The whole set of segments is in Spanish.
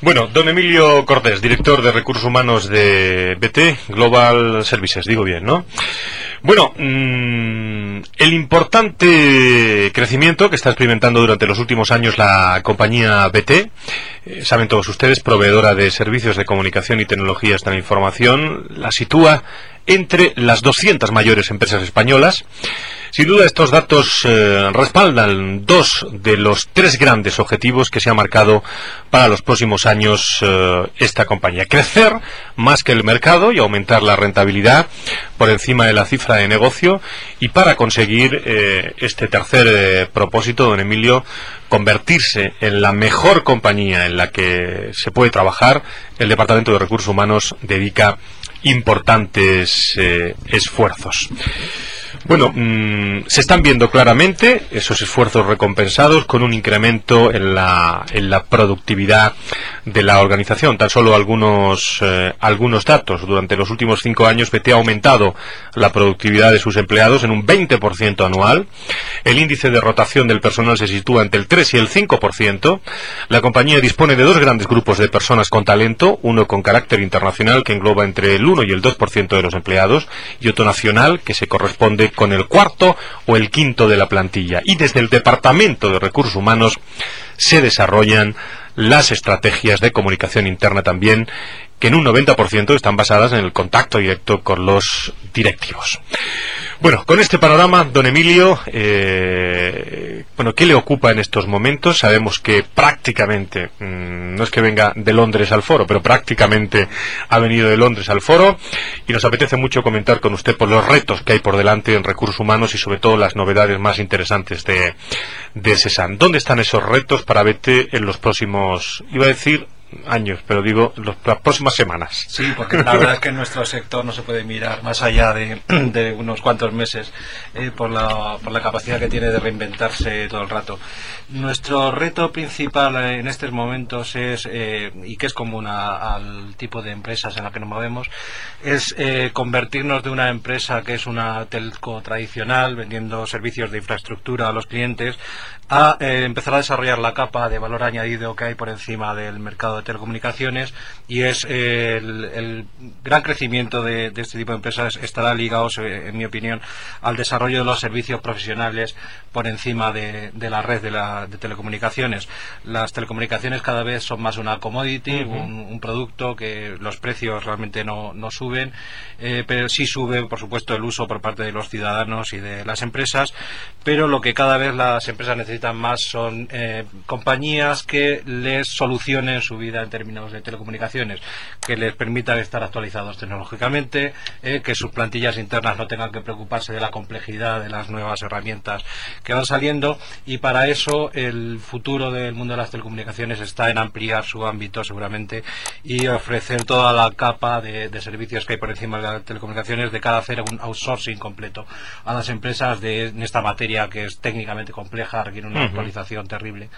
Bueno, don Emilio Cortés, director de Recursos Humanos de BT Global Services, digo bien, ¿no? Bueno, el importante crecimiento que está experimentando durante los últimos años la compañía BT, saben todos ustedes, proveedora de servicios de comunicación y tecnologías de la información, la sitúa entre las 200 mayores empresas españolas. Sin duda estos datos respaldan dos de los tres grandes objetivos que se ha marcado para los próximos años esta compañía. Crecer más que el mercado y aumentar la rentabilidad por encima de la cifra de negocio, y para conseguir este tercer propósito, don Emilio, convertirse en la mejor compañía en la que se puede trabajar. El Departamento de Recursos Humanos dedica importantes esfuerzos. Bueno, se están viendo claramente esos esfuerzos recompensados con un incremento en la productividad de la organización. Tan solo algunos datos. Durante los últimos 5 años, BT ha aumentado la productividad de sus empleados en un 20% anual. El índice de rotación del personal se sitúa entre el 3 y el 5%. La compañía dispone de dos grandes grupos de personas con talento, uno con carácter internacional, que engloba entre el 1 y el 2% de los empleados, y otro nacional, que se corresponde con el cuarto o el quinto de la plantilla. Y desde el Departamento de Recursos Humanos se desarrollan las estrategias de comunicación interna también, que en un 90% están basadas en el contacto directo con los directivos. Bueno, con este panorama, don Emilio, ¿qué le ocupa en estos momentos? Sabemos que prácticamente, no es que venga de Londres al foro, pero prácticamente ha venido de Londres al foro, y nos apetece mucho comentar con usted por los retos que hay por delante en recursos humanos y sobre todo las novedades más interesantes de SESAN. ¿Dónde están esos retos para BT en los próximos, iba a decir, años, pero digo las próximas semanas? Sí, porque la verdad es que en nuestro sector no se puede mirar más allá de unos cuantos meses por la capacidad que tiene de reinventarse todo el rato. Nuestro reto principal en estos momentos es, y que es común al tipo de empresas en la que nos movemos, es convertirnos de una empresa que es una telco tradicional, vendiendo servicios de infraestructura a los clientes, a empezar a desarrollar la capa de valor añadido que hay por encima del mercado de telecomunicaciones, y es el gran crecimiento de este tipo de empresas estará ligado, en mi opinión, al desarrollo de los servicios profesionales por encima de la red de telecomunicaciones. Las telecomunicaciones cada vez son más una commodity, un producto que los precios realmente no suben, pero sí sube, por supuesto, el uso por parte de los ciudadanos y de las empresas, pero lo que cada vez las empresas necesitan más son compañías que les solucionen su vida en términos de telecomunicaciones, que les permitan estar actualizados tecnológicamente, que sus plantillas internas no tengan que preocuparse de la complejidad de las nuevas herramientas que van saliendo, y para eso el futuro del mundo de las telecomunicaciones está en ampliar su ámbito seguramente y ofrecer toda la capa de servicios que hay por encima de las telecomunicaciones, de cara a hacer un outsourcing completo a las empresas en esta materia que es técnicamente compleja, requiere una actualización terrible.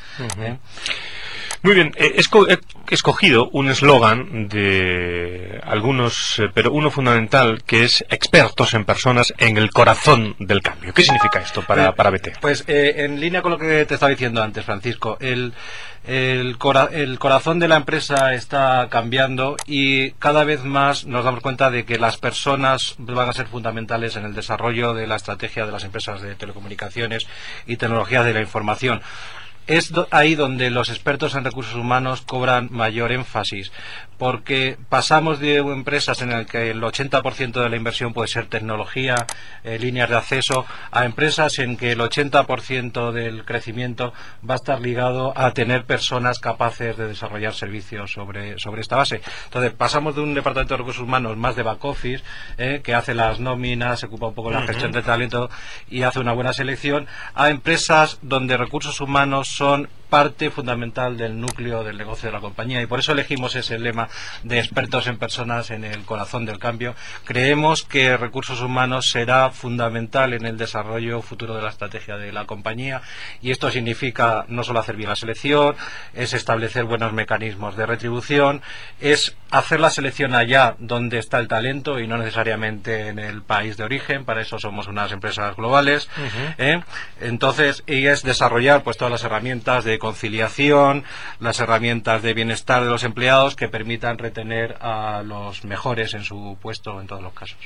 Muy bien, he escogido un eslogan de algunos, pero uno fundamental, que es expertos en personas en el corazón del cambio. ¿Qué significa esto para BT? Pues en línea con lo que te estaba diciendo antes, Francisco, el corazón de la empresa está cambiando y cada vez más nos damos cuenta de que las personas van a ser fundamentales en el desarrollo de la estrategia de las empresas de telecomunicaciones y tecnologías de la información. Es ahí donde los expertos en recursos humanos cobran mayor énfasis, porque pasamos de empresas en las que el 80% de la inversión puede ser tecnología, líneas de acceso, a empresas en que el 80% del crecimiento va a estar ligado a tener personas capaces de desarrollar servicios sobre esta base. Entonces pasamos de un departamento de recursos humanos más de back office, que hace las nóminas, se ocupa un poco de la gestión de talento y hace una buena selección, a empresas donde recursos humanos son parte fundamental del núcleo del negocio de la compañía, y por eso elegimos ese lema de expertos en personas en el corazón del cambio. Creemos que recursos humanos será fundamental en el desarrollo futuro de la estrategia de la compañía, y esto significa no solo hacer bien la selección, es establecer buenos mecanismos de retribución, es hacer la selección allá donde está el talento y no necesariamente en el país de origen. Para eso somos unas empresas globales. Entonces, y es desarrollar pues todas las herramientas herramientas de conciliación, las herramientas de bienestar de los empleados que permitan retener a los mejores en su puesto en todos los casos.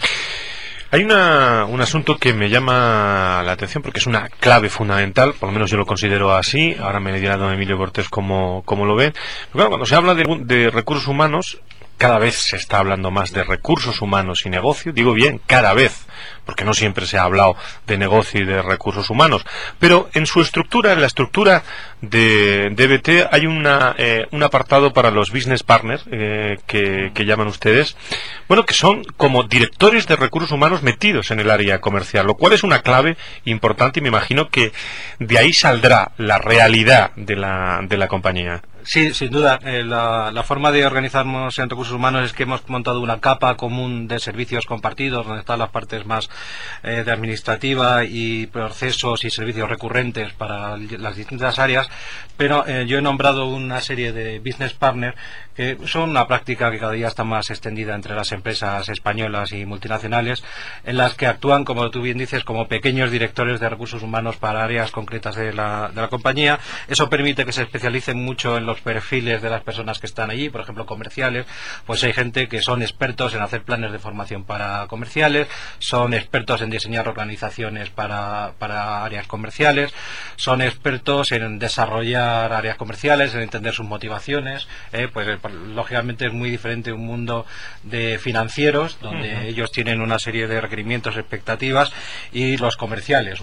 Hay un asunto que me llama la atención porque es una clave fundamental, por lo menos yo lo considero así. Ahora me dirá don Emilio Cortés cómo lo ve. Pero claro, cuando se habla de recursos humanos, cada vez se está hablando más de recursos humanos y negocio. Digo bien, cada vez, porque no siempre se ha hablado de negocio y de recursos humanos. Pero en su estructura, en la estructura de BT, hay un apartado para los business partners, que llaman ustedes, bueno, que son como directores de recursos humanos metidos en el área comercial, lo cual es una clave importante y me imagino que de ahí saldrá la realidad de la compañía. Sí, sin duda. La forma de organizarnos en recursos humanos es que hemos montado una capa común de servicios compartidos, donde están las partes más de administrativa y procesos y servicios recurrentes para las distintas áreas, pero yo he nombrado una serie de business partners que son una práctica que cada día está más extendida entre las empresas españolas y multinacionales, en las que actúan, como tú bien dices, como pequeños directores de recursos humanos para áreas concretas de la compañía. Eso permite que se especialicen mucho en los perfiles de las personas que están allí, por ejemplo comerciales. Pues hay gente que son expertos en hacer planes de formación para comerciales, son expertos en diseñar organizaciones para áreas comerciales, son expertos en desarrollar áreas comerciales, en entender sus motivaciones. Lógicamente es muy diferente un mundo de financieros, donde ellos tienen una serie de requerimientos, expectativas, y los comerciales.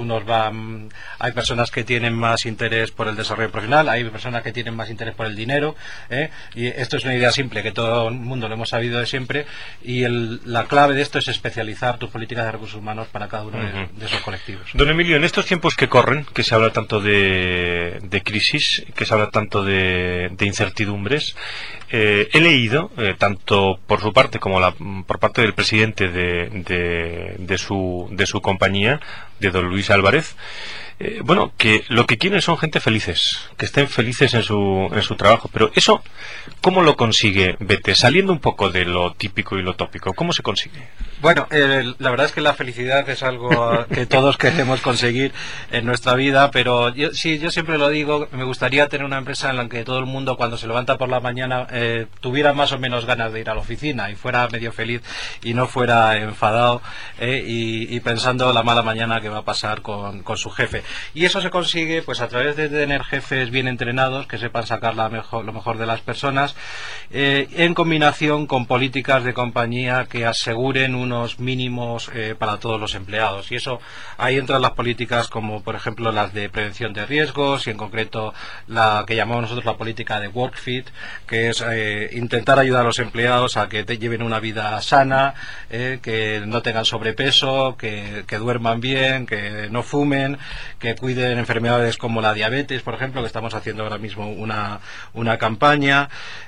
Hay personas que tienen más interés por el desarrollo profesional, hay personas que tienen más interés por el dinero, y esto es una idea simple que todo el mundo lo hemos sabido de siempre, y la clave de esto es especializar tus políticas de recursos humanos para cada uno de esos colectivos. Don Emilio, en estos tiempos que corren, que se habla tanto de crisis, que se habla tanto de incertidumbres, he leído, tanto por su parte como por parte del presidente de su compañía, de don Luis Álvarez, que lo que quieren son gente felices, que estén felices en su trabajo. Pero eso, ¿cómo lo consigue BT? Saliendo un poco de lo típico y lo tópico, ¿cómo se consigue? Bueno, la verdad es que la felicidad es algo que todos queremos conseguir en nuestra vida, pero yo siempre lo digo, me gustaría tener una empresa en la que todo el mundo, cuando se levanta por la mañana, tuviera más o menos ganas de ir a la oficina y fuera medio feliz y no fuera enfadado y pensando la mala mañana que va a pasar con su jefe. Y eso se consigue pues a través de tener jefes bien entrenados, que sepan sacar lo mejor de las personas, en combinación con políticas de compañía que aseguren unos mínimos para todos los empleados. Y eso, ahí entran las políticas como por ejemplo las de prevención de riesgos, y en concreto la que llamamos nosotros la política de WorkFit, que es intentar ayudar a los empleados a que lleven una vida sana, que no tengan sobrepeso, que duerman bien, que no fumen, que cuiden enfermedades como la diabetes, por ejemplo, que estamos haciendo ahora mismo una campaña,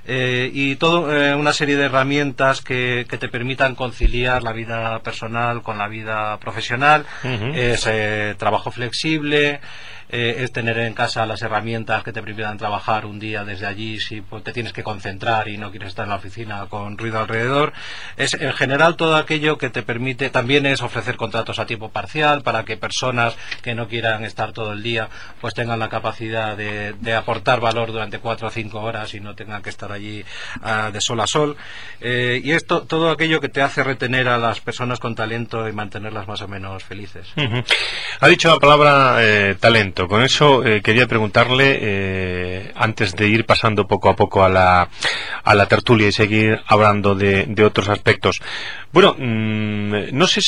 y una serie de herramientas que te permitan conciliar la vida personal con la vida profesional. Es trabajo flexible, es tener en casa las herramientas que te permitan trabajar un día desde allí si te tienes que concentrar y no quieres estar en la oficina con ruido alrededor. Es en general todo aquello que te permite. También es ofrecer contratos a tiempo parcial para que personas que no quieran estar todo el día pues tengan la capacidad de aportar valor durante 4 o 5 horas y no tengan que estar allí de sol a sol, y esto todo aquello que te hace retener a las personas con talento y mantenerlas más o menos felices. Ha dicho la palabra talento. Con eso quería preguntarle, antes de ir pasando poco a poco a la tertulia y seguir hablando de otros aspectos. Bueno, no sé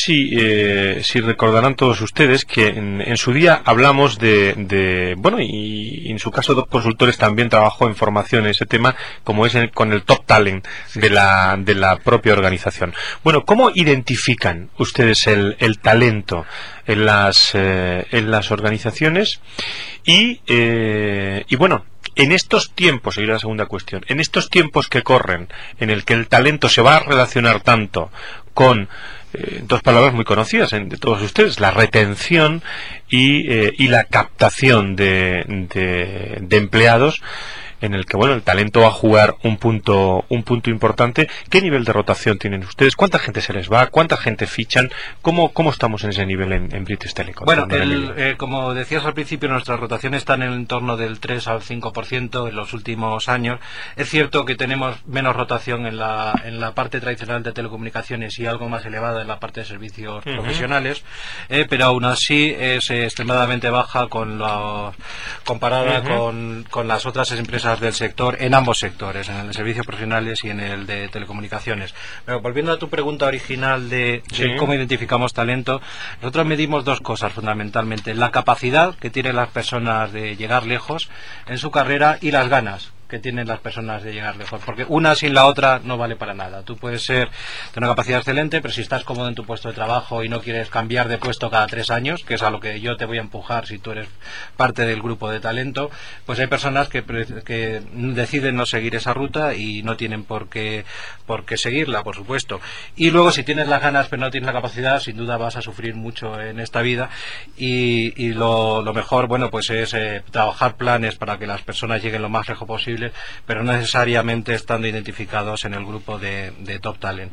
si recordarán todos ustedes que en su día hablamos bueno, y en su caso dos consultores también trabajó en formación en ese tema, como es con el top talent de la propia organización. Bueno, ¿cómo identifican ustedes el talento en las organizaciones? Y bueno, en estos tiempos, seguirá la segunda cuestión, en estos tiempos que corren, en el que el talento se va a relacionar tanto con dos palabras muy conocidas de todos ustedes, la retención y la captación de empleados, en el que, bueno, el talento va a jugar un punto importante. ¿Qué nivel de rotación tienen ustedes? ¿Cuánta gente se les va? ¿Cuánta gente fichan? ¿Cómo estamos en ese nivel en British Telecom? Bueno, como decías al principio, nuestras rotaciones están en el entorno del 3 al 5% en los últimos años. Es cierto que tenemos menos rotación en la parte tradicional de telecomunicaciones y algo más elevada en la parte de servicios profesionales, pero aún así es extremadamente baja comparada con las otras empresas del sector, en ambos sectores, en el de servicios profesionales y en el de telecomunicaciones. Pero volviendo a tu pregunta original de cómo identificamos talento, nosotros medimos dos cosas fundamentalmente: la capacidad que tienen las personas de llegar lejos en su carrera y las ganas que tienen las personas de llegar lejos, porque una sin la otra no vale para nada. Tú puedes tener una capacidad excelente, pero si estás cómodo en tu puesto de trabajo y no quieres cambiar de puesto cada 3 años, que es a lo que yo te voy a empujar si tú eres parte del grupo de talento, pues hay personas que deciden no seguir esa ruta y no tienen por qué seguirla, por supuesto. Y luego, si tienes las ganas pero no tienes la capacidad, sin duda vas a sufrir mucho en esta vida, y lo mejor, bueno, pues es trabajar planes para que las personas lleguen lo más lejos posible, pero no necesariamente estando identificados en el grupo de Top Talent.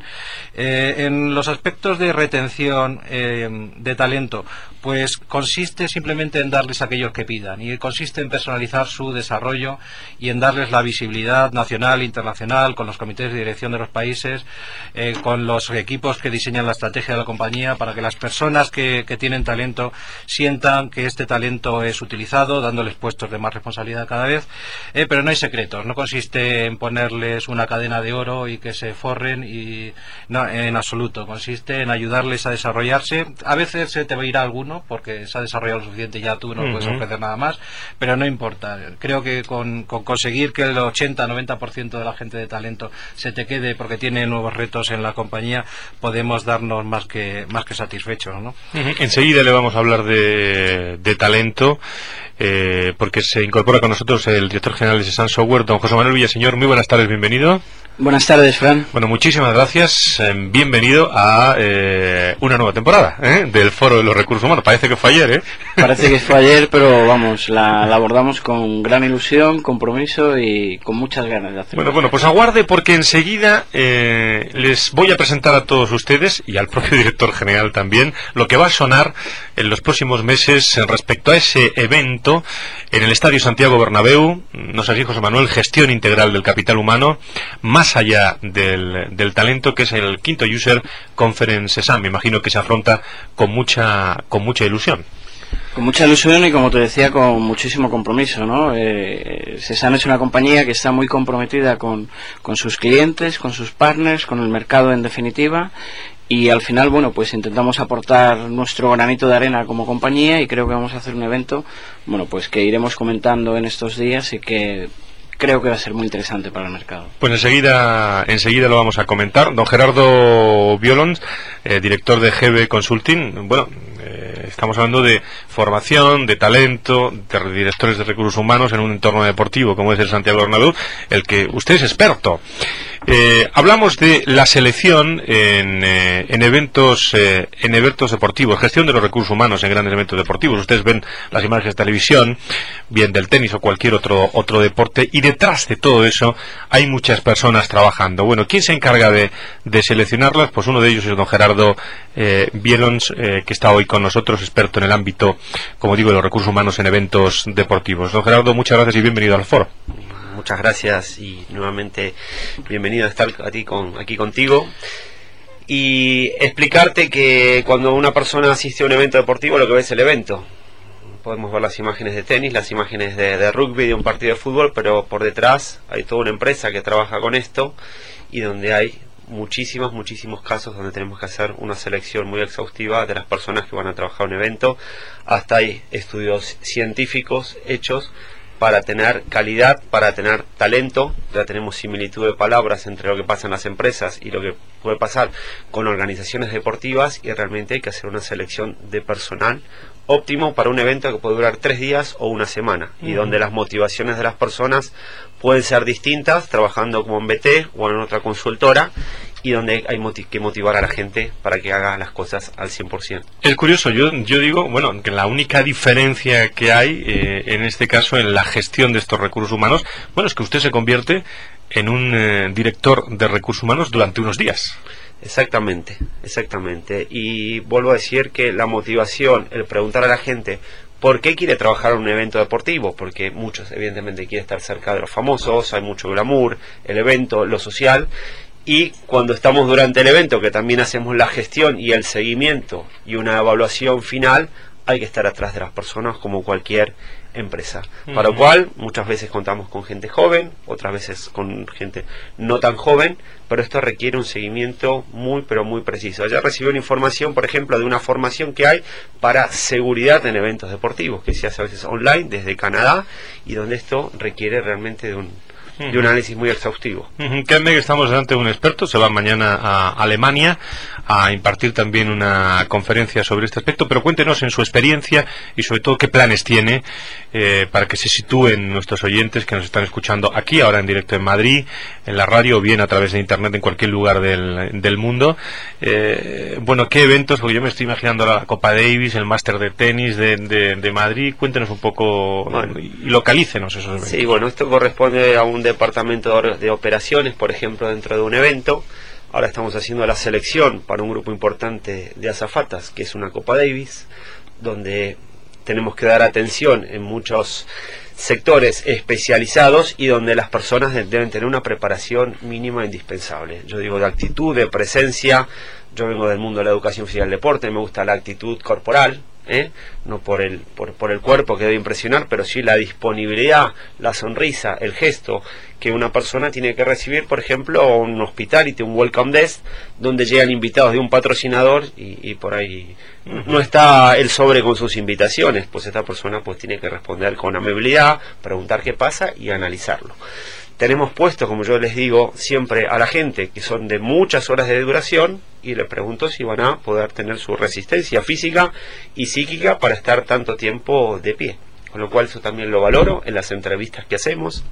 En los aspectos de retención de talento, pues consiste simplemente en darles a aquellos que pidan, y consiste en personalizar su desarrollo y en darles la visibilidad nacional e internacional con los comités de dirección de los países, con los equipos que diseñan la estrategia de la compañía, para que las personas que tienen talento sientan que este talento es utilizado, dándoles puestos de más responsabilidad cada vez, pero no hay secretos. No consiste en ponerles una cadena de oro y que se forren, y no, en absoluto. Consiste en ayudarles a desarrollarse. A veces se te va a ir alguno porque se ha desarrollado lo suficiente y ya tú no puedes ofrecer nada más, pero no importa. Creo que con conseguir que el 80-90% de la gente de talento se te quede porque tiene nuevos retos en la compañía, podemos darnos más que satisfechos, ¿no? Enseguida le vamos a hablar de talento, porque se incorpora con nosotros el director general de Sun Software, don José Manuel Villaseñor. Muy buenas tardes, bienvenido. Buenas tardes, Fran. Bueno, muchísimas gracias. Bienvenido a una nueva temporada del Foro de los Recursos Humanos. Parece que fue ayer, Parece que fue ayer, pero vamos, la abordamos con gran ilusión, compromiso y con muchas ganas de hacerlo. Bueno, pues aguarde, porque enseguida les voy a presentar a todos ustedes y al propio director general también lo que va a sonar en los próximos meses respecto a ese evento en el Estadio Santiago Bernabéu. Nos ha dicho José Manuel: gestión integral del capital humano, más allá del talento, que es el quinto User Conference SESAM. Me imagino que se afronta con mucha ilusión. Con mucha ilusión y, como te decía, con muchísimo compromiso, ¿no? SESAM es una compañía que está muy comprometida con sus clientes, con sus partners, con el mercado en definitiva. Y al final, bueno, pues intentamos aportar nuestro granito de arena como compañía, y creo que vamos a hacer un evento, bueno, pues que iremos comentando en estos días y que creo que va a ser muy interesante para el mercado. Pues enseguida lo vamos a comentar. Don Gerardo Violons, director de GB Consulting. Bueno, estamos hablando de formación, de talento, de directores de recursos humanos en un entorno deportivo como es el Santiago Bernabéu, el que usted es experto. Hablamos de la selección en eventos deportivos, gestión de los recursos humanos en grandes eventos deportivos. Ustedes ven las imágenes de televisión, bien del tenis o cualquier otro deporte, y detrás de todo eso hay muchas personas trabajando. Bueno, ¿quién se encarga de seleccionarlas? Pues uno de ellos es don Gerardo Violons, que está hoy con nosotros, experto en el ámbito, como digo, de los recursos humanos en eventos deportivos. Don Gerardo, muchas gracias y bienvenido al foro. Muchas gracias y nuevamente bienvenido a estar aquí contigo y explicarte que cuando una persona asiste a un evento deportivo, lo que ve es el evento. Podemos ver las imágenes de tenis, las imágenes de rugby, de un partido de fútbol, pero por detrás hay toda una empresa que trabaja con esto y donde hay muchísimos casos donde tenemos que hacer una selección muy exhaustiva de las personas que van a trabajar un evento. Hasta hay estudios científicos hechos para tener calidad, para tener talento. Ya tenemos similitud de palabras entre lo que pasa en las empresas y lo que puede pasar con organizaciones deportivas, y realmente hay que hacer una selección de personal óptimo para un evento que puede durar 3 días o una semana, y donde las motivaciones de las personas pueden ser distintas, trabajando como en BT o en otra consultora, y donde hay que motivar a la gente para que haga las cosas al 100%. Es curioso, yo digo, bueno, que la única diferencia que hay en este caso en la gestión de estos recursos humanos, bueno, es que usted se convierte en un director de recursos humanos durante unos días. Exactamente, exactamente. Y vuelvo a decir que la motivación, el preguntar a la gente por qué quiere trabajar en un evento deportivo, porque muchos evidentemente quieren estar cerca de los famosos, hay mucho glamour, el evento, lo social, y cuando estamos durante el evento, que también hacemos la gestión y el seguimiento y una evaluación final, hay que estar atrás de las personas como cualquier empresa, para lo cual muchas veces contamos con gente joven, otras veces con gente no tan joven, pero esto requiere un seguimiento muy pero muy preciso. Ayer recibí una información, por ejemplo, de una formación que hay para seguridad en eventos deportivos, que se hace a veces online desde Canadá, y donde esto requiere realmente de un análisis muy exhaustivo. Créanme que estamos delante de un experto, se va mañana a Alemania a impartir también una conferencia sobre este aspecto, pero cuéntenos en su experiencia y sobre todo qué planes tiene para que se sitúen nuestros oyentes que nos están escuchando aquí, ahora en directo en Madrid, en la radio o bien a través de internet en cualquier lugar del mundo. Bueno, ¿qué eventos? Porque yo me estoy imaginando la Copa Davis, el Máster de Tenis de Madrid. Cuéntenos un poco, bueno, y localícenos esos eventos. Sí, bueno, esto corresponde a un departamento de operaciones, por ejemplo, dentro de un evento. Ahora estamos haciendo la selección para un grupo importante de azafatas, que es una Copa Davis, donde tenemos que dar atención en muchos sectores especializados y donde las personas deben tener una preparación mínima indispensable. Yo digo de actitud, de presencia. Yo vengo del mundo de la educación física y el deporte, me gusta la actitud corporal, no por el cuerpo que debe impresionar, pero sí la disponibilidad, la sonrisa, el gesto que una persona tiene que recibir, por ejemplo, un hospitality, un welcome desk, donde llegan invitados de un patrocinador y por ahí no está el sobre con sus invitaciones, pues esta persona pues tiene que responder con amabilidad, preguntar qué pasa y analizarlo. Tenemos puestos, como yo les digo siempre a la gente, que son de muchas horas de duración, y les pregunto si van a poder tener su resistencia física y psíquica para estar tanto tiempo de pie. Con lo cual eso también lo valoro en las entrevistas que hacemos.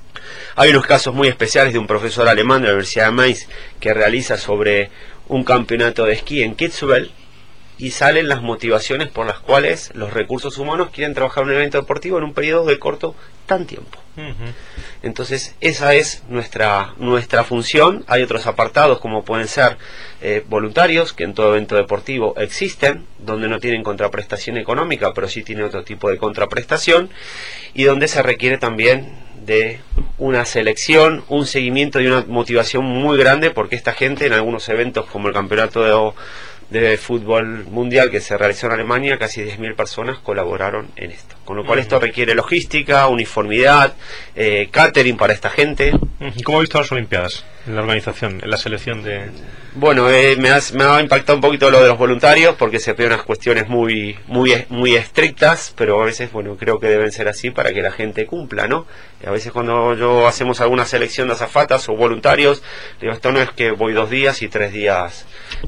Hay unos casos muy especiales de un profesor alemán de la Universidad de Mainz que realiza sobre un campeonato de esquí en Kitzbühel, y salen las motivaciones por las cuales los recursos humanos quieren trabajar en un evento deportivo en un periodo de corto tan tiempo. Entonces esa es nuestra función. Hay otros apartados como pueden ser voluntarios, que en todo evento deportivo existen, donde no tienen contraprestación económica, pero sí tienen otro tipo de contraprestación, y donde se requiere también de una selección, un seguimiento y una motivación muy grande, porque esta gente en algunos eventos como el campeonato de fútbol mundial que se realizó en Alemania, casi 10.000 personas colaboraron en esto. Con lo cual esto requiere logística, uniformidad, catering para esta gente. ¿Cómo ha visto las Olimpiadas en la organización, en la selección de...? Bueno, me ha impactado un poquito lo de los voluntarios, porque se piden unas cuestiones muy estrictas, pero a veces, bueno, creo que deben ser así para que la gente cumpla, ¿no? A veces cuando hacemos alguna selección de azafatas o voluntarios, digo, esto no es que voy 2 días y 3 días,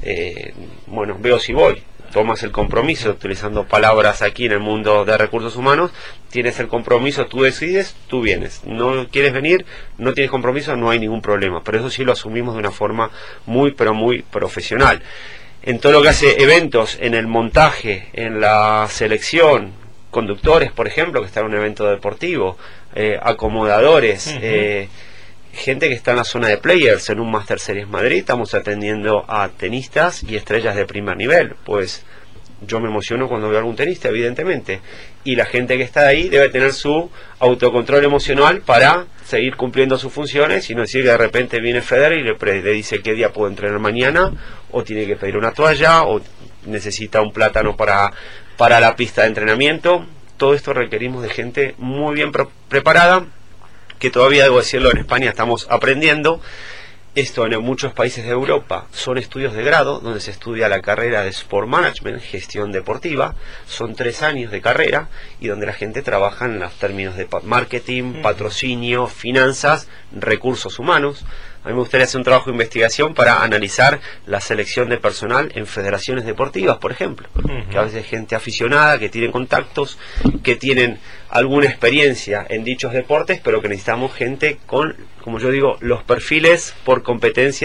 bueno, veo si voy. Tomas el compromiso, utilizando palabras aquí en el mundo de recursos humanos, tienes el compromiso, tú decides, tú vienes. No quieres venir, no tienes compromiso, no hay ningún problema. Pero eso sí lo asumimos de una forma muy, pero muy profesional. En todo lo que hace eventos, en el montaje, en la selección, conductores, por ejemplo, que está en un evento deportivo, acomodadores, gente que está en la zona de players en un Master Series Madrid, estamos atendiendo a tenistas y estrellas de primer nivel. Pues yo me emociono cuando veo a algún tenista, evidentemente, y la gente que está ahí debe tener su autocontrol emocional para seguir cumpliendo sus funciones, y no decir que de repente viene Federer y le dice qué día puedo entrenar mañana, o tiene que pedir una toalla, o necesita un plátano para la pista de entrenamiento. Todo esto requerimos de gente muy bien preparada, que todavía, debo decirlo, en España estamos aprendiendo. Esto en muchos países de Europa son estudios de grado, donde se estudia la carrera de Sport Management, gestión deportiva. Son 3 años de carrera, y donde la gente trabaja en los términos de marketing, patrocinio, finanzas, recursos humanos. A mí me gustaría hacer un trabajo de investigación para analizar la selección de personal en federaciones deportivas, por ejemplo, que a veces hay gente aficionada, que tienen contactos, que tienen alguna experiencia en dichos deportes, pero que necesitamos gente con, como yo digo, los perfiles por competencias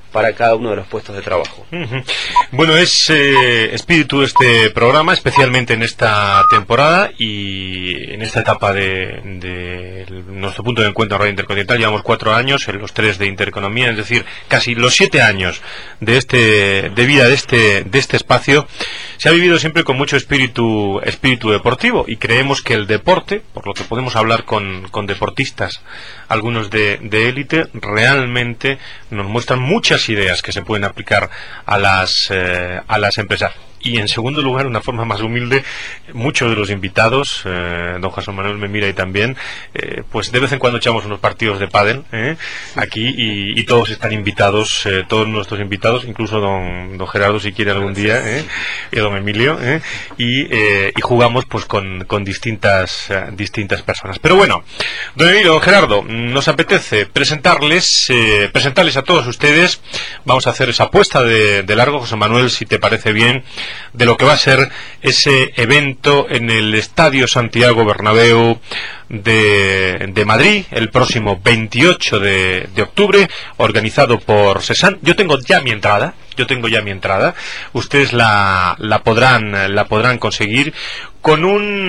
para cada uno de los puestos de trabajo. Bueno, es espíritu este programa, especialmente en esta temporada y en esta etapa de nuestro punto de encuentro en Radio Intercontinental. Llevamos 4 años, en los 3 de Intereconomía, es decir, casi los 7 años de vida de este espacio. Se ha vivido siempre con mucho espíritu deportivo, y creemos que el deporte, por lo que podemos hablar con deportistas, algunos de élite, realmente nos muestran muchas ideas que se pueden aplicar a las empresas. Y en segundo lugar, de una forma más humilde, muchos de los invitados, don José Manuel me mira ahí también, pues de vez en cuando echamos unos partidos de pádel aquí, y todos están invitados, todos nuestros invitados, incluso don Gerardo si quiere algún día, y don Emilio, y jugamos pues con distintas personas. Pero bueno, don Emilio, don Gerardo, nos apetece presentarles a todos ustedes. Vamos a hacer esa apuesta de largo, José Manuel, si te parece bien, de lo que va a ser ese evento en el Estadio Santiago Bernabéu de Madrid el próximo 28 de octubre, organizado por Sesan. Yo tengo ya mi entrada. Ustedes la podrán conseguir con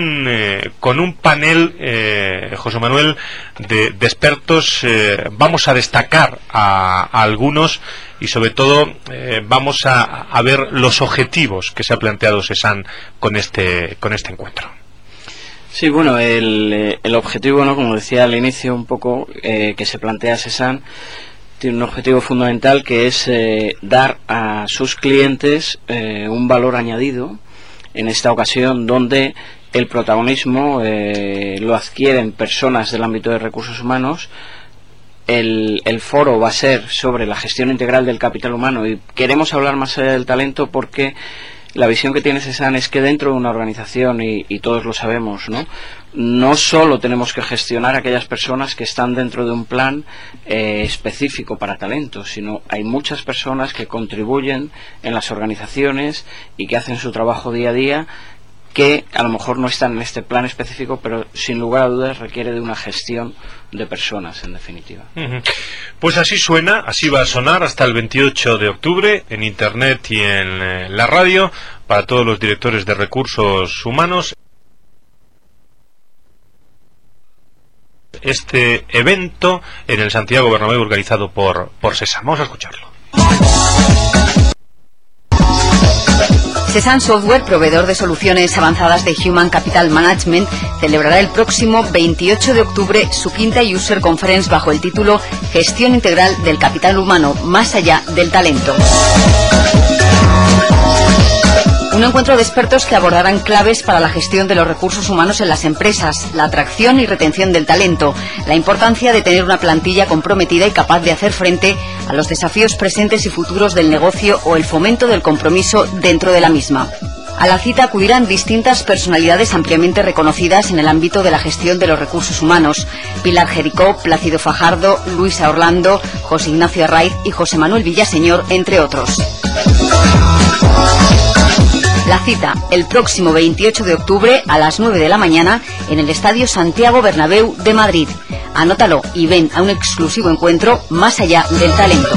un panel, José Manuel, de expertos. Vamos a destacar a algunos, y sobre todo vamos a ver los objetivos que se ha planteado Sesan con este encuentro. Sí, bueno, el objetivo, ¿no?, como decía al inicio un poco, que se plantea Sesan, tiene un objetivo fundamental, que es dar a sus clientes un valor añadido, en esta ocasión donde el protagonismo lo adquieren personas del ámbito de recursos humanos. El foro va a ser sobre la gestión integral del capital humano, y queremos hablar más allá del talento porque la visión que tiene Sesan es que dentro de una organización, y todos lo sabemos, no solo tenemos que gestionar a aquellas personas que están dentro de un plan específico para talento, sino hay muchas personas que contribuyen en las organizaciones y que hacen su trabajo día a día, que a lo mejor no están en este plan específico, pero sin lugar a dudas requiere de una gestión de personas, en definitiva. Pues así suena, así va a sonar hasta el 28 de octubre en Internet y en la radio, para todos los directores de recursos humanos. Este evento en el Santiago Bernabéu, organizado por Sesan. Vamos a escucharlo. Sesan Software, proveedor de soluciones avanzadas de Human Capital Management, celebrará el próximo 28 de octubre su quinta User Conference bajo el título Gestión Integral del Capital Humano, más allá del talento. Un encuentro de expertos que abordarán claves para la gestión de los recursos humanos en las empresas, la atracción y retención del talento, la importancia de tener una plantilla comprometida y capaz de hacer frente a los desafíos presentes y futuros del negocio, o el fomento del compromiso dentro de la misma. A la cita acudirán distintas personalidades ampliamente reconocidas en el ámbito de la gestión de los recursos humanos: Pilar Jericó, Plácido Fajardo, Luisa Orlando, José Ignacio Arraiz y José Manuel Villaseñor, entre otros. La cita, el próximo 28 de octubre a las 9 de la mañana en el Estadio Santiago Bernabéu de Madrid. Anótalo y ven a un exclusivo encuentro más allá del talento.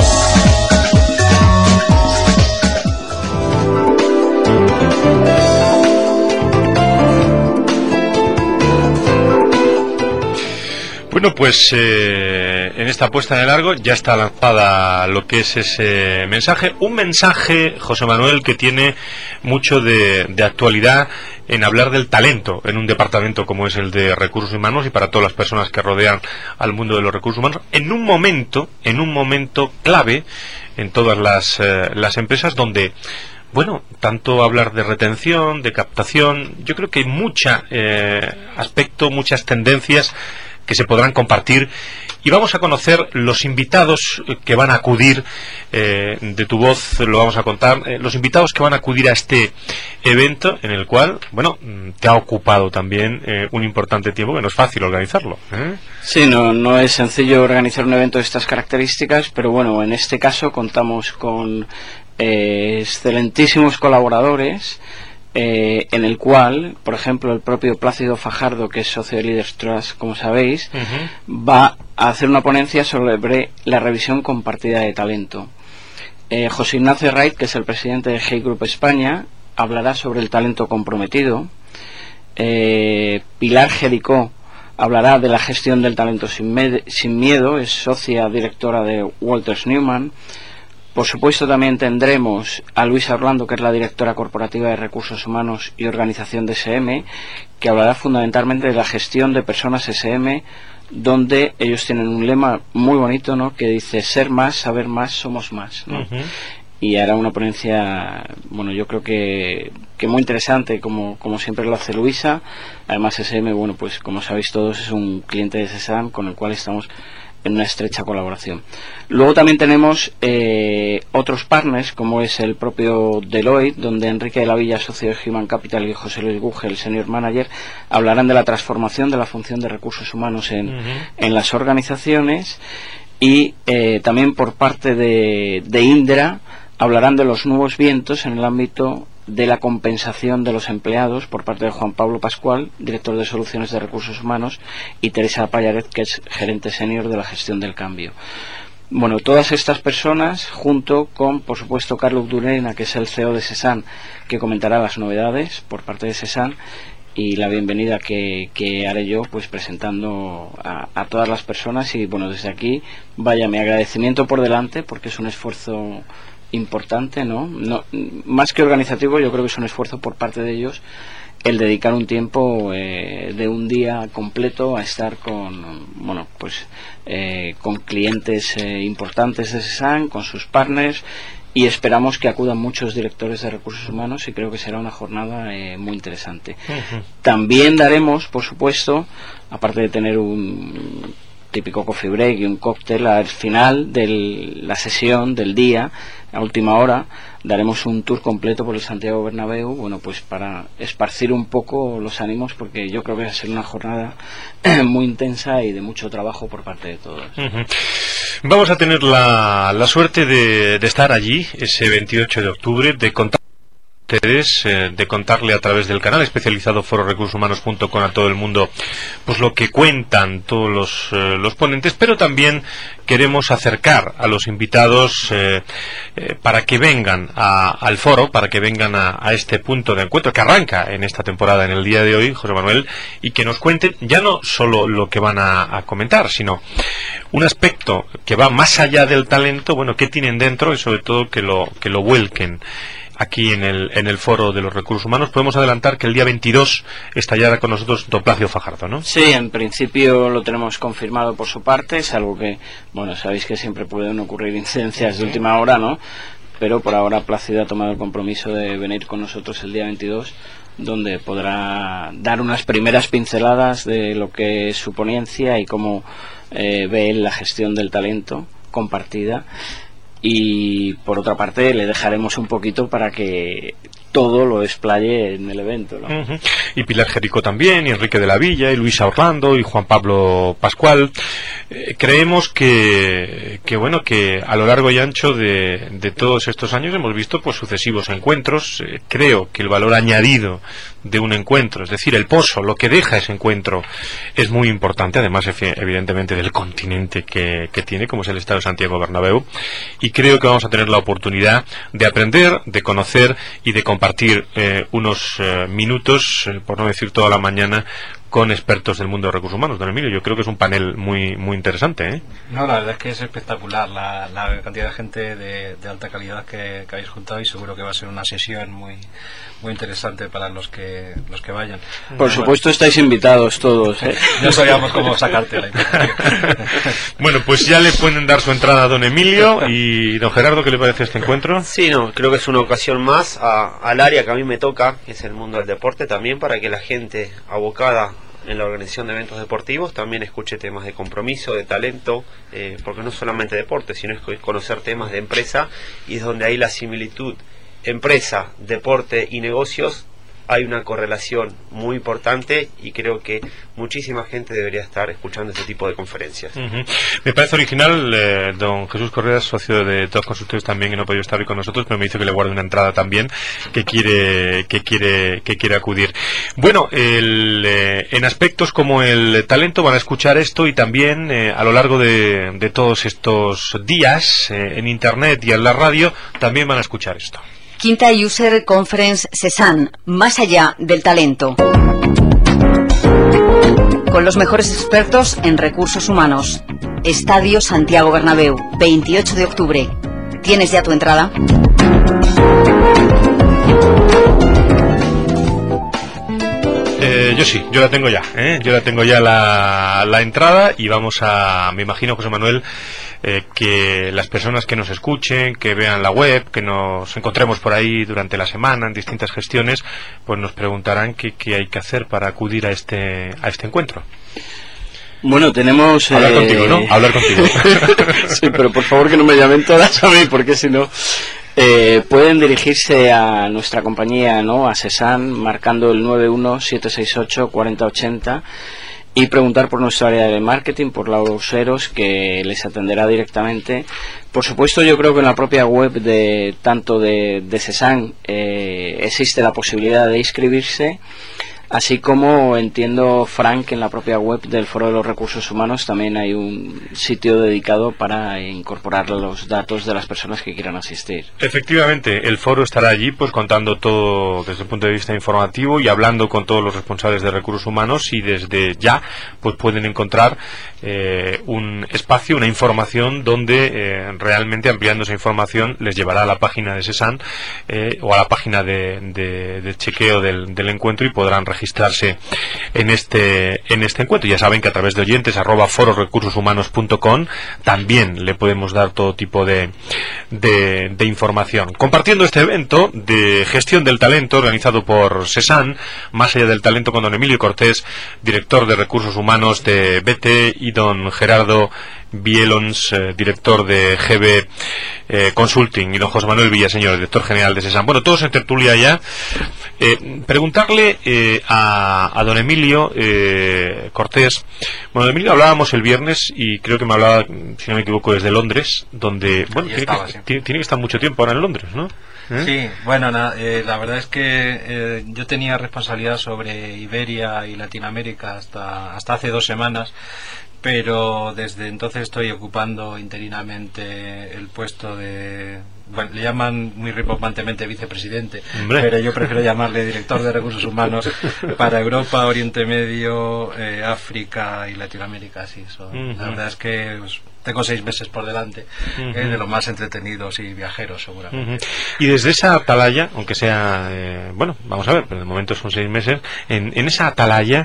Bueno, pues en esta puesta de largo ya está lanzada lo que es ese mensaje. Un mensaje, José Manuel, que tiene mucho de actualidad en hablar del talento en un departamento como es el de recursos humanos, y para todas las personas que rodean al mundo de los recursos humanos, en un momento clave en todas las empresas, donde, bueno, tanto hablar de retención, de captación, yo creo que hay muchas tendencias que se podrán compartir, y vamos a conocer los invitados que van a acudir, de tu voz lo vamos a contar, los invitados que van a acudir a este evento, en el cual, bueno, te ha ocupado también un importante tiempo, que no es fácil organizarlo. Sí, no es sencillo organizar un evento de estas características, pero bueno, en este caso contamos con excelentísimos colaboradores, en el cual, por ejemplo, el propio Plácido Fajardo, que es socio de Leaders Trust, como sabéis, va a hacer una ponencia sobre la revisión compartida de talento. José Ignacio Wright, que es el presidente de Hey Group España, hablará sobre el talento comprometido. Pilar Jericó hablará de la gestión del talento sin miedo, es socia directora de Walters Newman. Por supuesto también tendremos a Luisa Orlando, que es la directora corporativa de Recursos Humanos y Organización de SM, que hablará fundamentalmente de la gestión de personas SM, donde ellos tienen un lema muy bonito, ¿no?, que dice: ser más, saber más, somos más, ¿no? Y hará una ponencia, bueno, yo creo que muy interesante, como siempre lo hace Luisa. Además SM, bueno, pues como sabéis todos, es un cliente de CESAM con el cual estamos en una estrecha colaboración. Luego también tenemos otros partners, como es el propio Deloitte, donde Enrique de la Villa, socio de Human Capital, y José Luis Gugge, el senior manager, hablarán de la transformación de la función de recursos humanos en las organizaciones. Y también por parte de Indra hablarán de los nuevos vientos en el ámbito de la compensación de los empleados, por parte de Juan Pablo Pascual, director de Soluciones de Recursos Humanos, y Teresa Pallaret, que es gerente senior de la gestión del cambio. Bueno, todas estas personas, junto con, por supuesto, Carlos Durena, que es el CEO de CESAN, que comentará las novedades por parte de CESAN, y la bienvenida que haré yo, pues presentando a todas las personas. Y bueno, desde aquí, vaya mi agradecimiento por delante, porque es un esfuerzo importante, ¿no? Más que organizativo, yo creo que es un esfuerzo por parte de ellos el dedicar un tiempo de un día completo a estar con, bueno, pues con clientes importantes de CESAN, con sus partners, y esperamos que acudan muchos directores de recursos humanos, y creo que será una jornada muy interesante. También daremos, por supuesto, aparte de tener un típico coffee break y un cóctel al final de la sesión del día, a última hora, daremos un tour completo por el Santiago Bernabéu, bueno, pues para esparcir un poco los ánimos, porque yo creo que va a ser una jornada muy intensa y de mucho trabajo por parte de todos. Vamos a tener la suerte de estar allí ese 28 de octubre, de contar de contarle a través del canal especializado fororecursoshumanos.com a todo el mundo pues lo que cuentan todos los ponentes, pero también queremos acercar a los invitados para que vengan al foro, para que vengan a este punto de encuentro que arranca en esta temporada, en el día de hoy, José Manuel, y que nos cuenten ya no solo lo que van a comentar, sino un aspecto que va más allá del talento, bueno, que tienen dentro, y sobre todo que lo vuelquen aquí en el foro de los recursos humanos. Podemos adelantar que el día 22 estará con nosotros don Plácido Fajardo, ¿no? Sí, en principio lo tenemos confirmado por su parte, es algo que, bueno, sabéis que siempre pueden ocurrir incidencias de última hora, ¿no? Pero por ahora Plácido ha tomado el compromiso de venir con nosotros el día 22, donde podrá dar unas primeras pinceladas de lo que es su ponencia y cómo ve él la gestión del talento compartida. Y por otra parte le dejaremos un poquito para que todo lo explaye en el evento, ¿no? Y Pilar Jericó también, y Enrique de la Villa, y Luisa Orlando, y Juan Pablo Pascual. Creemos que bueno, que a lo largo y ancho de todos estos años hemos visto pues sucesivos encuentros. Creo que el valor añadido de un encuentro, es decir, el pozo, lo que deja ese encuentro, es muy importante, además evidentemente del continente que tiene, como es el Estadio Santiago Bernabéu, y creo que vamos a tener la oportunidad de aprender, de conocer y de compartir unos minutos, por no decir toda la mañana, con expertos del mundo de recursos humanos. Don Emilio, yo creo que es un panel muy interesante, ¿eh? No, la verdad es que es espectacular la cantidad de gente de alta calidad que habéis juntado, y seguro que va a ser una sesión muy interesante para los que vayan. Por supuesto, estáis invitados todos, ¿eh? No sabíamos cómo sacarte la invitación. Bueno, pues ya le pueden dar su entrada a don Emilio. Y don Gerardo, ¿qué le parece este encuentro? Sí, no, creo que es una ocasión más al área que a mí me toca, que es el mundo del deporte, también para que la gente abocada en la organización de eventos deportivos también escuche temas de compromiso, de talento, porque no solamente deporte, sino es conocer temas de empresa, y es donde hay la similitud empresa, deporte y negocios hay una correlación muy importante y creo que muchísima gente debería estar escuchando este tipo de conferencias. Me parece original, don Jesús Correa, socio de Top Consultores también, que no ha podido estar hoy con nosotros, pero me dice que le guarde una entrada también, que quiere acudir. Bueno, en aspectos como el talento van a escuchar esto, y también a lo largo de todos estos días en internet y en la radio también van a escuchar esto. Quinta User Conference CESAN, más allá del talento. Con los mejores expertos en recursos humanos. Estadio Santiago Bernabéu, 28 de octubre. ¿Tienes ya tu entrada? Yo sí, yo la tengo ya, yo la tengo ya la entrada, y vamos a, me imagino, José Manuel, que las personas que nos escuchen, que vean la web, que nos encontremos por ahí durante la semana en distintas gestiones, pues nos preguntarán qué hay que hacer para acudir a este encuentro. Bueno, tenemos... Hablar contigo, ¿no? Hablar contigo. Sí, pero por favor que no me llamen todas a mí, porque si no... pueden dirigirse a nuestra compañía, ¿no?, a CESAN, marcando el 917684080, y preguntar por nuestra área de marketing, por Laura Useros, que les atenderá directamente. Por supuesto, yo creo que en la propia web de CESAN existe la posibilidad de inscribirse, así como entiendo, Frank, que en la propia web del Foro de los Recursos Humanos también hay un sitio dedicado para incorporar los datos de las personas que quieran asistir. Efectivamente, el foro estará allí pues contando todo desde el punto de vista informativo y hablando con todos los responsables de recursos humanos, y desde ya pues pueden encontrar un espacio, una información donde realmente, ampliando esa información, les llevará a la página de CESAN o a la página de chequeo del encuentro, y podrán registrarse en este encuentro. Ya saben que a través de oyentes @fororecursoshumanos.com también le podemos dar todo tipo de información. Compartiendo este evento de gestión del talento organizado por CESAN, más allá del talento, con don Emilio Cortés, director de recursos humanos de BT, y don Gerardo Bielons, director de GB Consulting, y don José Manuel Villaseñor, director general de CESAN. Bueno, todos en tertulia ya. Preguntarle a don Emilio Cortés. Bueno, don Emilio, hablábamos el viernes, y creo que me hablaba, si no me equivoco, desde Londres, donde, bueno, tiene que estar mucho tiempo ahora en Londres, ¿no? Sí, bueno, la verdad es que yo tenía responsabilidad sobre Iberia y Latinoamérica hasta hace 2 semanas, pero desde entonces estoy ocupando interinamente el puesto de... Bueno, le llaman muy rimbombantemente vicepresidente, pero yo prefiero llamarle director de recursos humanos para Europa, Oriente Medio, África y Latinoamérica. Sí, la verdad es que tengo 6 meses por delante, de los más entretenidos y viajeros, seguramente. Y desde esa atalaya, aunque sea, bueno, vamos a ver, pero de momento son 6 meses, en esa atalaya,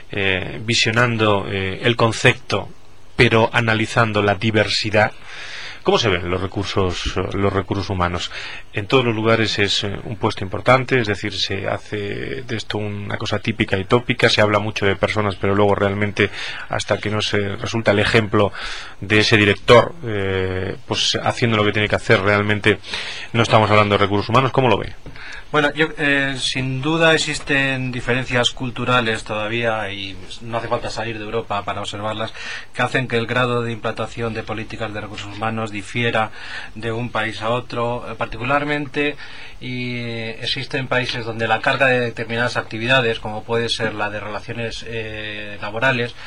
visionando el concepto, pero analizando la diversidad, ¿cómo se ven los recursos humanos? En todos los lugares es un puesto importante, es decir, se hace de esto una cosa típica y tópica, se habla mucho de personas, pero luego realmente, hasta que no se resulta el ejemplo de ese director, pues haciendo lo que tiene que hacer, realmente no estamos hablando de recursos humanos. ¿Cómo lo ve? Bueno, sin duda existen diferencias culturales todavía, y no hace falta salir de Europa para observarlas, que hacen que el grado de implantación de políticas de recursos humanos difiera de un país a otro, particularmente, y existen países donde la carga de determinadas actividades, como puede ser la de relaciones laborales,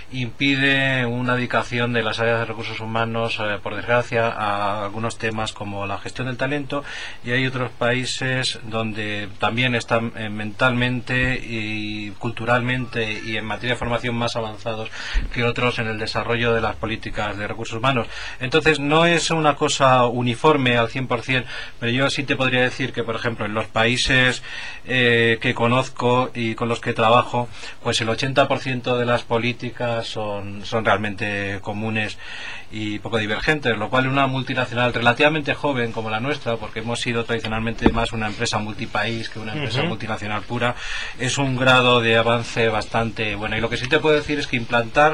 impide una dedicación de las áreas de recursos humanos, por desgracia, a algunos temas como la gestión del talento, y hay otros países donde también están mentalmente y culturalmente y en materia de formación más avanzados que otros en el desarrollo de las políticas de recursos humanos. Entonces no es una cosa uniforme al 100%, pero yo sí te podría decir que, por ejemplo, en los países que conozco y con los que trabajo, pues el 80% de las políticas son realmente comunes y poco divergentes, lo cual una multinacional relativamente joven como la nuestra, porque hemos sido tradicionalmente más una empresa multipaís que una empresa multinacional pura, es un grado de avance bastante bueno. Y lo que sí te puedo decir es que implantar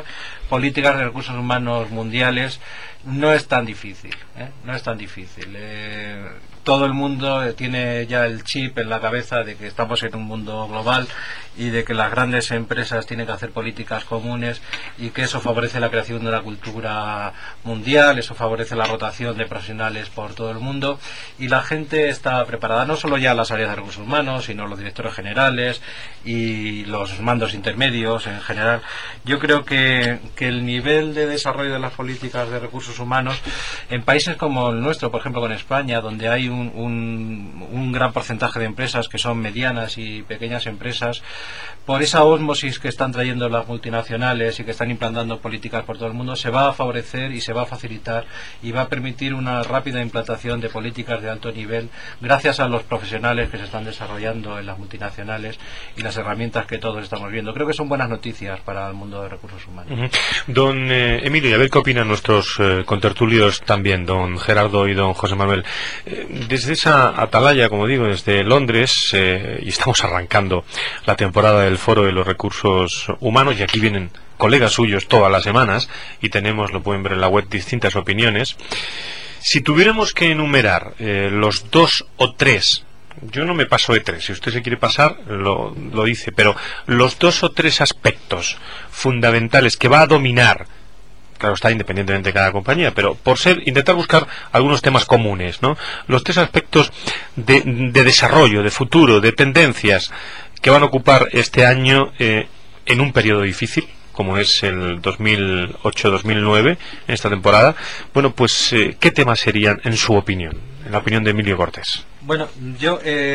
políticas de recursos humanos mundiales no es tan difícil, no es tan difícil. Todo el mundo tiene ya el chip en la cabeza de que estamos en un mundo global y de que las grandes empresas tienen que hacer políticas comunes y que eso favorece la creación de una cultura mundial, eso favorece la rotación de profesionales por todo el mundo, y la gente está preparada, no solo ya las áreas de recursos humanos, sino los directores generales y los mandos intermedios en general. Yo creo que el nivel de desarrollo de las políticas de recursos humanos en países como el nuestro, por ejemplo con España, donde hay un gran porcentaje de empresas que son medianas y pequeñas empresas, por esa ósmosis que están trayendo las multinacionales y que están implantando políticas por todo el mundo, se va a favorecer y se va a facilitar y va a permitir una rápida implantación de políticas de alto nivel gracias a los profesionales que se están desarrollando en las multinacionales y las herramientas que todos estamos viendo. Creo que son buenas noticias para el mundo de recursos humanos. Don Emilio, y a ver qué opinan nuestros contertulios también, don Gerardo y don José Manuel. Desde esa atalaya, como digo, desde Londres, y estamos arrancando la temporada del Foro de los Recursos Humanos, y aquí vienen colegas suyos todas las semanas y tenemos, lo pueden ver en la web, distintas opiniones. Si tuviéramos que enumerar los 2 o 3, yo no me paso de 3, si usted se quiere pasar lo dice, pero los 2 o 3 aspectos fundamentales que va a dominar, claro está, independientemente de cada compañía, pero por intentar buscar algunos temas comunes, ¿no? Los 3 aspectos de desarrollo, de futuro, de tendencias que van a ocupar este año en un periodo difícil, como es el 2008-2009, en esta temporada. Bueno, pues, ¿qué temas serían, en su opinión, en la opinión de Emilio Cortés? Bueno, yo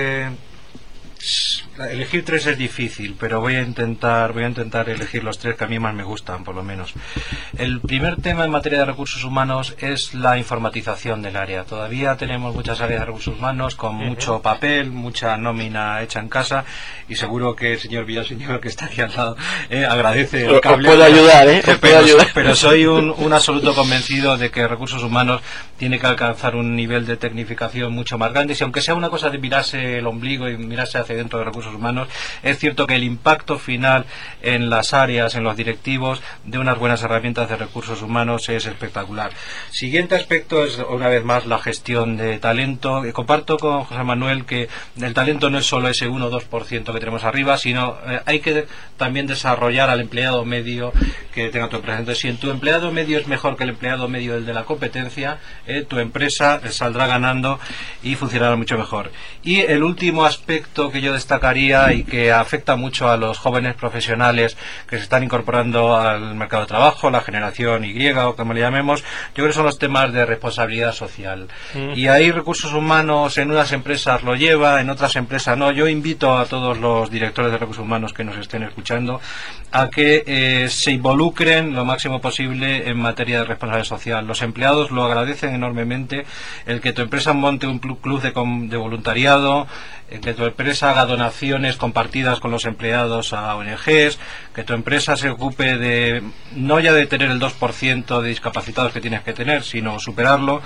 elegir 3 es difícil, pero voy a intentar elegir los 3 que a mí más me gustan, por lo menos. El primer tema en materia de recursos humanos es la informatización del área. Todavía tenemos muchas áreas de recursos humanos con mucho papel, mucha nómina hecha en casa, y seguro que el señor Villaseñor, que está aquí al lado, agradece el cable. Puedo ayudar, pero soy un absoluto convencido de que recursos humanos tiene que alcanzar un nivel de tecnificación mucho más grande, y aunque sea una cosa de mirarse el ombligo y mirarse hacia dentro de recursos humanos, es cierto que el impacto final en las áreas, en los directivos, de unas buenas herramientas de recursos humanos es espectacular. Siguiente aspecto es, una vez más, la gestión de talento. Comparto con José Manuel que el talento no es solo ese 1 o 2% que tenemos arriba, sino hay que también desarrollar al empleado medio que tenga tu empresa. Entonces, si en tu empleado medio es mejor que el empleado medio del de la competencia, tu empresa saldrá ganando y funcionará mucho mejor. Y el último aspecto que yo destacaría y que afecta mucho a los jóvenes profesionales que se están incorporando al mercado de trabajo, la generación Y o como le llamemos, yo creo que son los temas de responsabilidad social. Y ahí recursos humanos en unas empresas lo lleva, en otras empresas no. Yo invito a todos los directores de recursos humanos que nos estén escuchando a que se involucren lo máximo posible en materia de responsabilidad social. Los empleados lo agradecen enormemente, el que tu empresa monte un club de voluntariado, que tu empresa haga donaciones compartidas con los empleados a ONGs, que tu empresa se ocupe de, no ya de tener el 2% de discapacitados que tienes que tener, sino superarlo,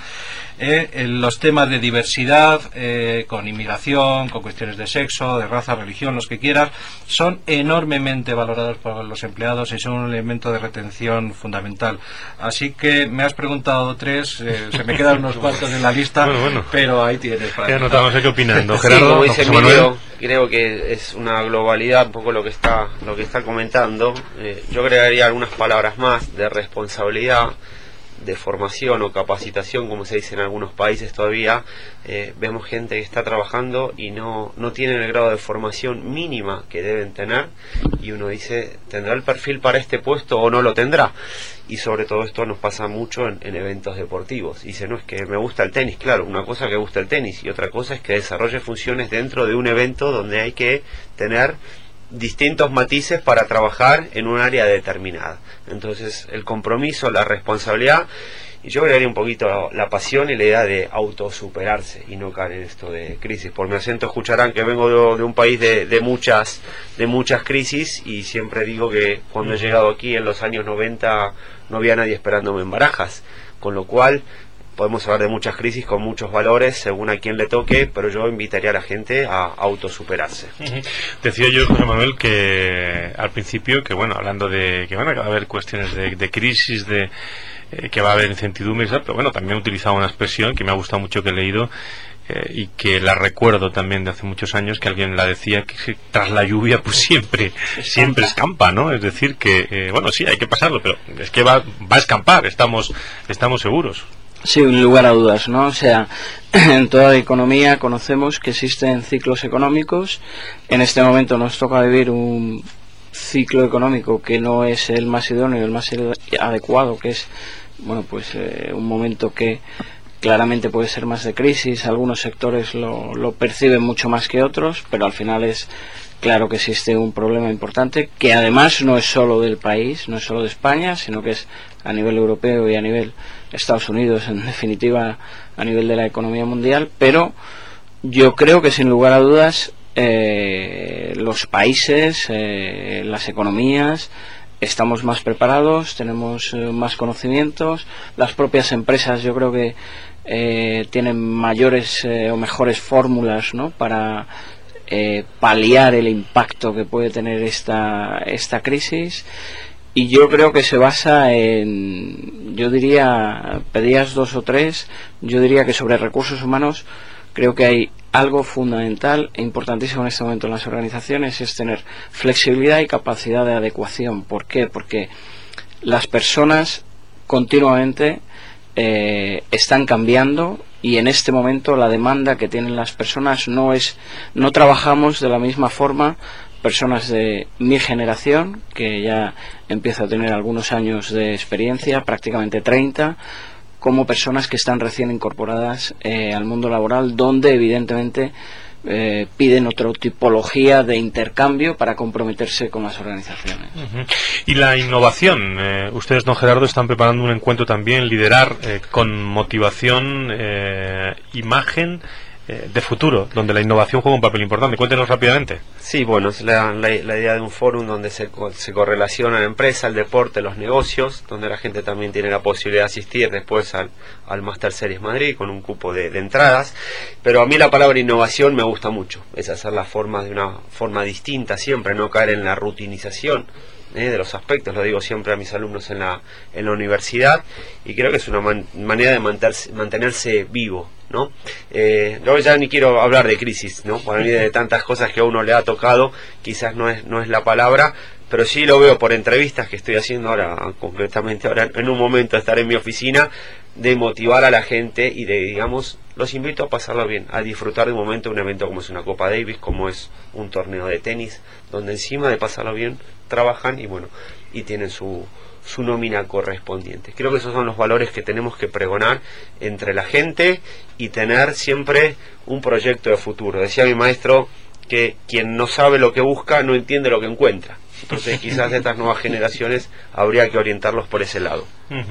en los temas de diversidad, con inmigración, con cuestiones de sexo, de raza, religión, los que quieras, son enormemente valorados por los empleados y son un elemento de retención fundamental. Así que me has preguntado 3, se me quedan unos cuantos en la lista, bueno. Pero ahí tienes. Ya notamos, ¿qué opinando? Sí, Gerardo, como dice Emilio, creo que es una globalidad un poco lo que está comentando. Yo agregaría algunas palabras más de responsabilidad, de formación o capacitación, como se dice en algunos países todavía. Vemos gente que está trabajando y no tienen el grado de formación mínima que deben tener, y uno dice, ¿tendrá el perfil para este puesto o no lo tendrá? Y sobre todo esto nos pasa mucho en eventos deportivos. Dice, no, es que me gusta el tenis. Claro, una cosa es que gusta el tenis y otra cosa es que desarrolle funciones dentro de un evento donde hay que tener distintos matices para trabajar en un área determinada. Entonces, el compromiso, la responsabilidad, y yo agregaría un poquito la pasión y la idea de autosuperarse y no caer en esto de crisis. Por mi acento escucharán que vengo de un país de muchas crisis, y siempre digo que cuando he llegado aquí en los años 90 no había nadie esperándome en Barajas, con lo cual podemos hablar de muchas crisis con muchos valores según a quien le toque, pero yo invitaría a la gente a autosuperarse. Decía yo, José Manuel, que al principio, que bueno, hablando de que van a haber cuestiones de crisis, de que va a haber incertidumbre, pero bueno, también he utilizado una expresión que me ha gustado mucho, que he leído, y que la recuerdo también de hace muchos años, que alguien la decía, que tras la lluvia pues siempre escampa, ¿no? Es decir que, bueno, sí, hay que pasarlo, pero es que va a escampar, estamos seguros. Sí, sin lugar a dudas, ¿no? O sea, en toda la economía conocemos que existen ciclos económicos. En este momento nos toca vivir un ciclo económico que no es el más idóneo, el más adecuado, que es, bueno, pues un momento que claramente puede ser más de crisis. Algunos sectores lo perciben mucho más que otros, pero al final es claro que existe un problema importante, que además no es solo del país, no es solo de España, sino que es a nivel europeo y a nivel Estados Unidos, en definitiva a nivel de la economía mundial. Pero yo creo que sin lugar a dudas los países, las economías, estamos más preparados, tenemos más conocimientos. Las propias empresas, yo creo que tienen mayores o mejores fórmulas, ¿no?, para paliar el impacto que puede tener esta crisis. Y yo creo que se basa en, yo diría, pedías 2 o 3, yo diría que sobre recursos humanos creo que hay algo fundamental e importantísimo en este momento en las organizaciones, es tener flexibilidad y capacidad de adecuación. ¿Por qué? Porque las personas continuamente están cambiando, y en este momento la demanda que tienen las personas no trabajamos de la misma forma personas de mi generación, que ya empiezo a tener algunos años de experiencia, prácticamente 30, como personas que están recién incorporadas al mundo laboral, donde evidentemente piden otra tipología de intercambio para comprometerse con las organizaciones. Y la innovación, ustedes, don Gerardo, están preparando un encuentro también, liderar con motivación, imagen de futuro, donde la innovación juega un papel importante. Cuéntenos rápidamente. Sí, bueno, es la idea de un fórum donde se correlaciona la empresa, el deporte, los negocios, donde la gente también tiene la posibilidad de asistir después al Master Series Madrid con un cupo de entradas. Pero a mí la palabra innovación me gusta mucho, es hacer las formas de una forma distinta siempre, no caer en la rutinización de los aspectos. Lo digo siempre a mis alumnos en la universidad, y creo que es una manera de mantenerse vivo, ¿no? Yo ya ni quiero hablar de crisis, ¿no? Para mí, de tantas cosas que a uno le ha tocado, quizás no es la palabra, pero sí lo veo por entrevistas que estoy haciendo ahora, concretamente ahora en un momento estar en mi oficina, de motivar a la gente y de, digamos, los invito a pasarlo bien, a disfrutar de un momento, un evento como es una Copa Davis, como es un torneo de tenis, donde encima de pasarlo bien trabajan y bueno, y tienen su nómina correspondiente. Creo que esos son los valores que tenemos que pregonar entre la gente y tener siempre un proyecto de futuro. Decía mi maestro que quien no sabe lo que busca no entiende lo que encuentra. Entonces quizás de estas nuevas generaciones habría que orientarlos por ese lado.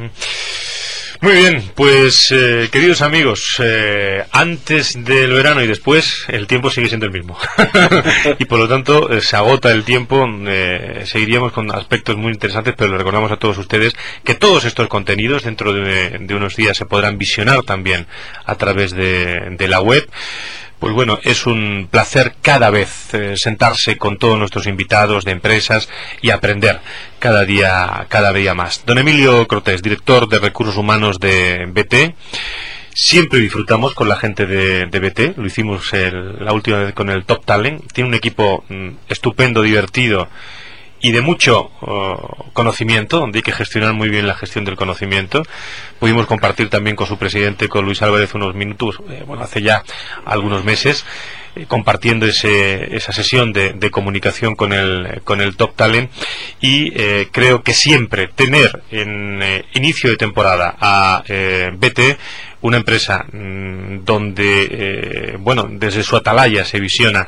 Muy bien, pues queridos amigos, antes del verano y después el tiempo sigue siendo el mismo y por lo tanto se agota el tiempo. Seguiríamos con aspectos muy interesantes, pero les recordamos a todos ustedes que todos estos contenidos dentro de unos días se podrán visionar también a través de la web. Pues bueno, es un placer cada vez sentarse con todos nuestros invitados de empresas y aprender cada día más. Don Emilio Cortés, director de Recursos Humanos de BT. Siempre disfrutamos con la gente de BT. Lo hicimos la última vez con el Top Talent. Tiene un equipo estupendo, divertido y de mucho conocimiento, donde hay que gestionar muy bien la gestión del conocimiento. Pudimos compartir también con su presidente, con Luis Álvarez, unos minutos, hace ya algunos meses, compartiendo esa sesión de comunicación con el Top Talent. Y creo que siempre tener en inicio de temporada a BT, una empresa donde desde su atalaya se visiona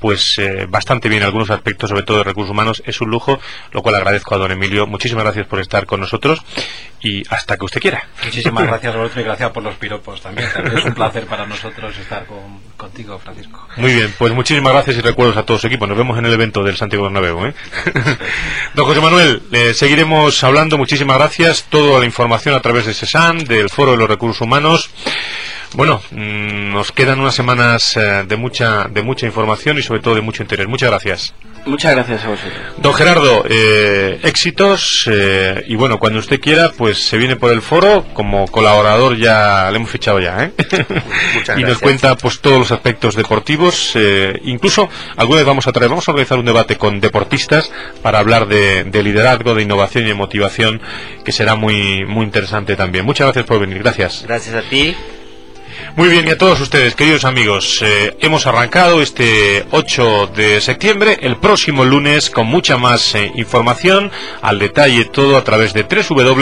pues bastante bien algunos aspectos, sobre todo de recursos humanos. Es un lujo, lo cual agradezco a don Emilio. Muchísimas gracias por estar con nosotros y hasta que usted quiera. Muchísimas gracias, Roberto, y gracias por los piropos también. También es un placer para nosotros estar contigo, Francisco. Muy bien, pues muchísimas gracias y recuerdos a todo su equipo. Nos vemos en el evento del Santiago Bernabéu, ¿eh? Don José Manuel, seguiremos hablando. Muchísimas gracias. Toda la información a través de SESAN, del Foro de los Recursos Humanos. Bueno, nos quedan unas semanas de mucha información y sobre todo de mucho interés. Muchas gracias. Muchas gracias a vosotros. Don Gerardo, éxitos y bueno, cuando usted quiera, pues se viene por el foro como colaborador, ya le hemos fichado ya, ¿eh? Muchas gracias. Y nos cuenta pues todos los aspectos deportivos, incluso alguna vez vamos a organizar un debate con deportistas para hablar de liderazgo, de innovación y de motivación, que será muy interesante también. Muchas gracias por venir, gracias. Gracias a ti. Muy bien, y a todos ustedes, queridos amigos, hemos arrancado este 8 de septiembre, el próximo lunes con mucha más información, al detalle todo a través de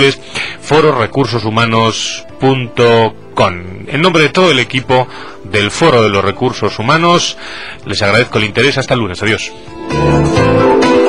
www.fororecursoshumanos.com. En nombre de todo el equipo del Foro de los Recursos Humanos, les agradezco el interés. Hasta el lunes. Adiós.